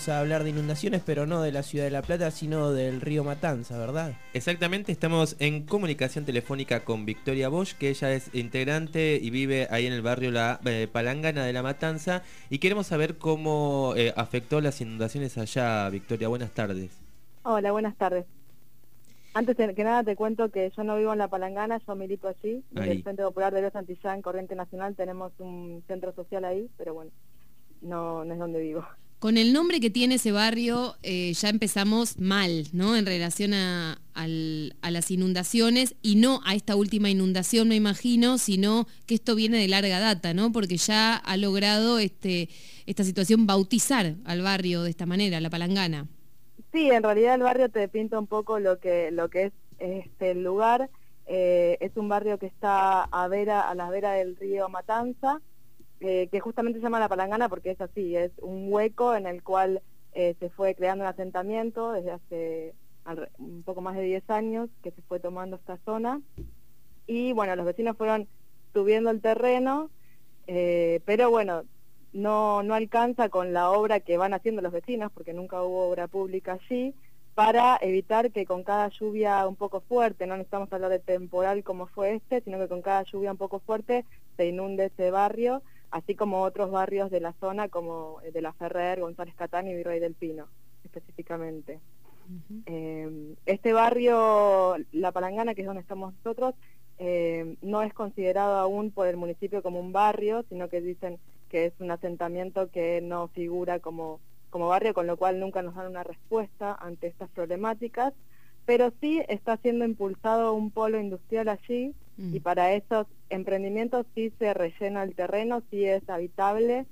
Vamos a hablar de inundaciones, pero no de la ciudad de La Plata, sino del río Matanza, ¿verdad? Exactamente, estamos en comunicación telefónica con Victoria Bosch, que ella es integrante y vive ahí en el barrio La Palangana de La Matanza, y queremos saber cómo afectó las inundaciones allá. Victoria, buenas tardes. Hola, buenas tardes. Antes que nada te cuento que yo no vivo en La Palangana, yo milito allí, desde el Ahí. Frente Popular de Río Santillán, Corriente Nacional, tenemos un centro social ahí, pero bueno, no es donde vivo. Con el nombre que tiene ese barrio ya empezamos mal, ¿no? En relación a las inundaciones, y no a esta última inundación, me imagino, sino que esto viene de larga data, ¿no? Porque ya ha logrado esta situación bautizar al barrio de esta manera, La Palangana. Sí, en realidad el barrio te pinta un poco lo que es el lugar. Es un barrio que está a la vera del río Matanza, que justamente se llama La Palangana porque es así, es un hueco en el cual se fue creando un asentamiento desde hace un poco más de 10 años que se fue tomando esta zona. Y bueno, los vecinos fueron subiendo el terreno, pero bueno, no alcanza con la obra que van haciendo los vecinos, porque nunca hubo obra pública allí, para evitar que con cada lluvia un poco fuerte, no necesitamos hablar de temporal como fue sino que con cada lluvia un poco fuerte se inunde ese barrio, así como otros barrios de la zona como de La Ferrer, González Catán y Virrey del Pino, específicamente. Este barrio, La Palangana, que es donde estamos nosotros, no es considerado aún por el municipio como un barrio, sino que dicen que es un asentamiento que no figura como barrio, con lo cual nunca nos dan una respuesta ante estas problemáticas, pero sí está siendo impulsado un polo industrial allí, y para esos emprendimientos sí se rellena el terreno, sí es habitable,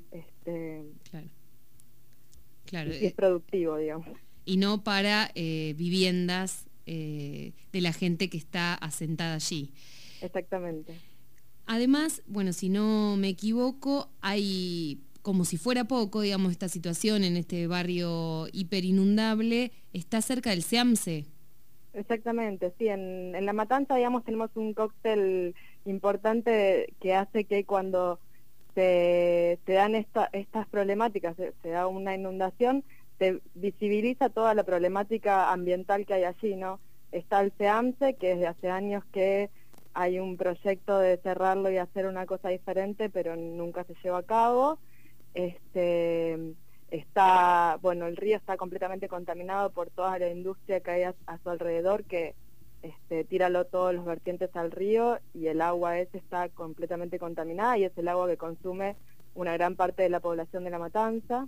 Claro. Y es productivo, digamos. Y no para viviendas de la gente que está asentada allí. Exactamente. Además, bueno, si no me equivoco, hay, como si fuera poco, digamos, esta situación en este barrio hiperinundable, está cerca del SEAMSE. Exactamente, sí, en La Matanza, digamos, tenemos un cóctel importante que hace que cuando se dan estas problemáticas, se da una inundación, se visibiliza toda la problemática ambiental que hay allí, ¿no? Está el SEAMSE, que desde hace años que hay un proyecto de cerrarlo y hacer una cosa diferente, pero nunca se lleva a cabo. Bueno, el río está completamente contaminado por toda la industria que hay a su alrededor, que tira todos los vertientes al río, y el agua está completamente contaminada, y es el agua que consume una gran parte de la población de La Matanza.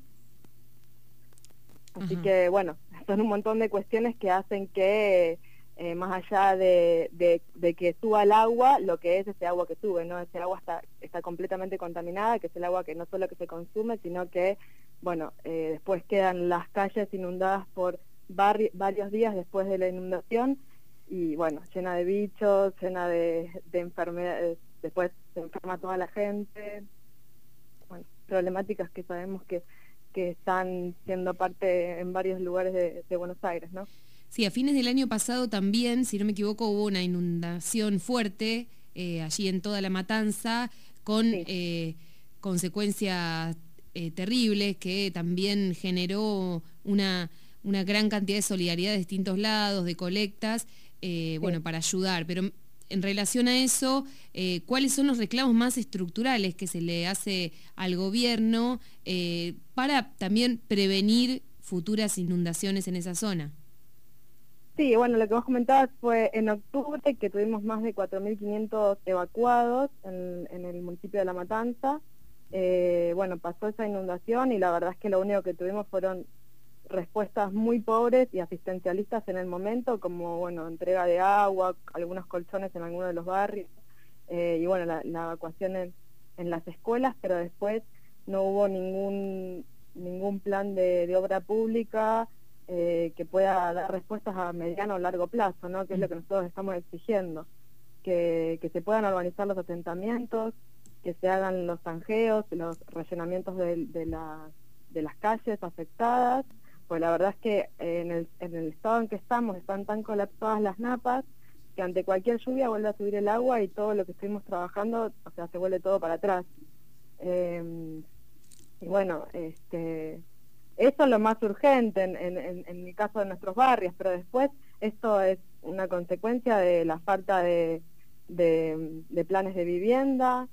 Así que bueno, son un montón de cuestiones que hacen que más allá de que suba el agua, lo que es ese agua que sube, ¿no? Ese agua está completamente contaminada, que es el agua que no solo que se consume, sino que, bueno, después quedan las calles inundadas por varios días después de la inundación, y bueno, llena de bichos, llena de enfermedades, después se enferma toda la gente, bueno, problemáticas que sabemos que están siendo parte en varios lugares de Buenos Aires, ¿no? Sí, a fines del año pasado también, si no me equivoco, hubo una inundación fuerte allí en toda La Matanza, con consecuencias terribles, que también generó una gran cantidad de solidaridad de distintos lados, de colectas, bueno, para ayudar. Pero en relación a eso, ¿cuáles son los reclamos más estructurales que se le hace al gobierno para también prevenir futuras inundaciones en esa zona? Sí, bueno, lo que vos comentabas fue en octubre, que tuvimos más de 4.500 evacuados en el municipio de La Matanza. Bueno, pasó esa inundación y la verdad es que lo único que tuvimos fueron respuestas muy pobres y asistencialistas en el momento, como, bueno, entrega de agua, algunos colchones en algunos de los barrios, y bueno, la evacuación en las escuelas, pero después no hubo ningún plan de obra pública que pueda dar respuestas a mediano o largo plazo, ¿no? Que es lo que nosotros estamos exigiendo, que se puedan urbanizar los asentamientos, que se hagan los zanjeos, los rellenamientos de las calles afectadas, pues la verdad es que en el estado en que estamos están tan colapsadas las napas que ante cualquier lluvia vuelve a subir el agua y todo lo que estuvimos trabajando, o sea, se vuelve todo para atrás. Y bueno, eso es lo más urgente en el caso de nuestros barrios, pero después esto es una consecuencia de la falta de planes de vivienda,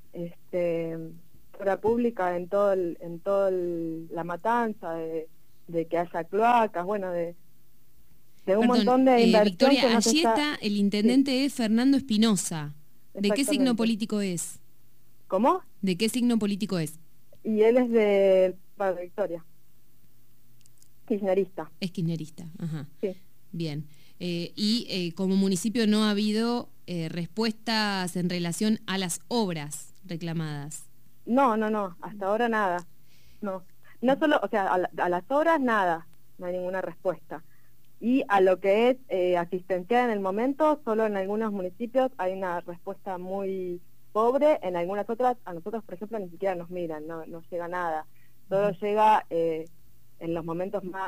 obra pública en la Matanza, de que haya cloacas, bueno, de un montón de inversión. Victoria, que no se allí está el intendente es Fernando Espinosa. ¿De qué signo político es? ¿Cómo? ¿De qué signo político es? Y él es de Padre Victoria. Kirchnerista. Es kirchnerista, ajá. Sí. Bien. Como municipio no ha habido respuestas en relación a las obras reclamadas. No, hasta ahora nada. No solo, o sea, a las obras nada, no hay ninguna respuesta. Y a lo que es asistencial en el momento, solo en algunos municipios hay una respuesta muy pobre, en algunas otras, a nosotros por ejemplo ni siquiera nos miran, no llega nada. Solo llega en los momentos más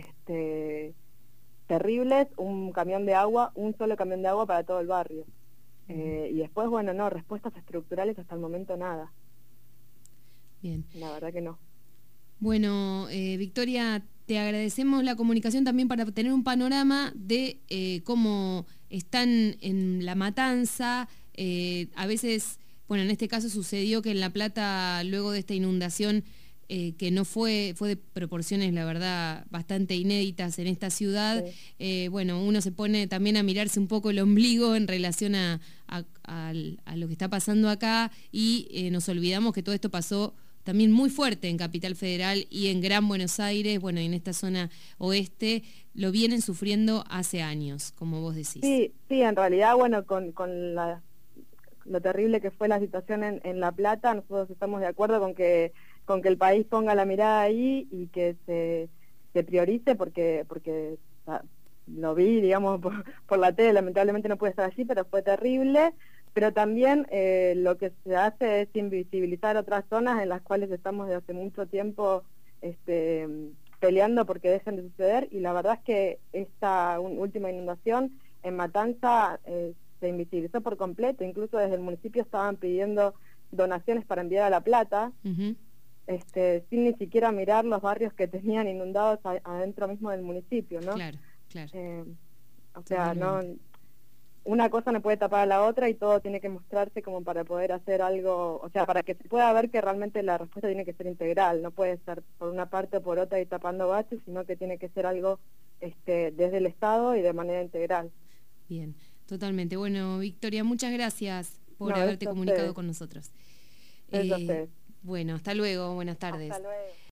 terribles un solo camión de agua para todo el barrio. Y después, bueno, no, respuestas estructurales hasta el momento nada. Bien. La verdad que no. Bueno, Victoria, te agradecemos la comunicación también para tener un panorama de cómo están en La Matanza. A veces, bueno, en este caso sucedió que en La Plata, luego de esta inundación, que no fue de proporciones, la verdad, bastante inéditas en esta ciudad, sí. Bueno, uno se pone también a mirarse un poco el ombligo en relación a lo que está pasando acá y nos olvidamos que todo esto pasó también muy fuerte en Capital Federal y en Gran Buenos Aires, bueno, y en esta zona oeste, lo vienen sufriendo hace años, como vos decís. Sí, en realidad, bueno, con lo terrible que fue la situación en La Plata, nosotros estamos de acuerdo con que el país ponga la mirada ahí y que se priorice, porque lo vi, digamos, por la tele, lamentablemente no pude estar allí, pero fue terrible. Pero también lo que se hace es invisibilizar otras zonas en las cuales estamos desde hace mucho tiempo peleando porque dejen de suceder, y la verdad es que esta última inundación en Matanza se invisibilizó por completo. Incluso desde el municipio estaban pidiendo donaciones para enviar a La Plata, sin ni siquiera mirar los barrios que tenían inundados adentro mismo del municipio, ¿no? Claro. O sea, no, una cosa no puede tapar a la otra y todo tiene que mostrarse como para poder hacer algo, o sea, para que se pueda ver que realmente la respuesta tiene que ser integral, no puede ser por una parte o por otra y tapando baches, sino que tiene que ser algo desde el Estado y de manera integral. Bien, totalmente. Bueno, Victoria, muchas gracias por haberte comunicado con nosotros. Bueno, hasta luego, buenas tardes. Hasta luego.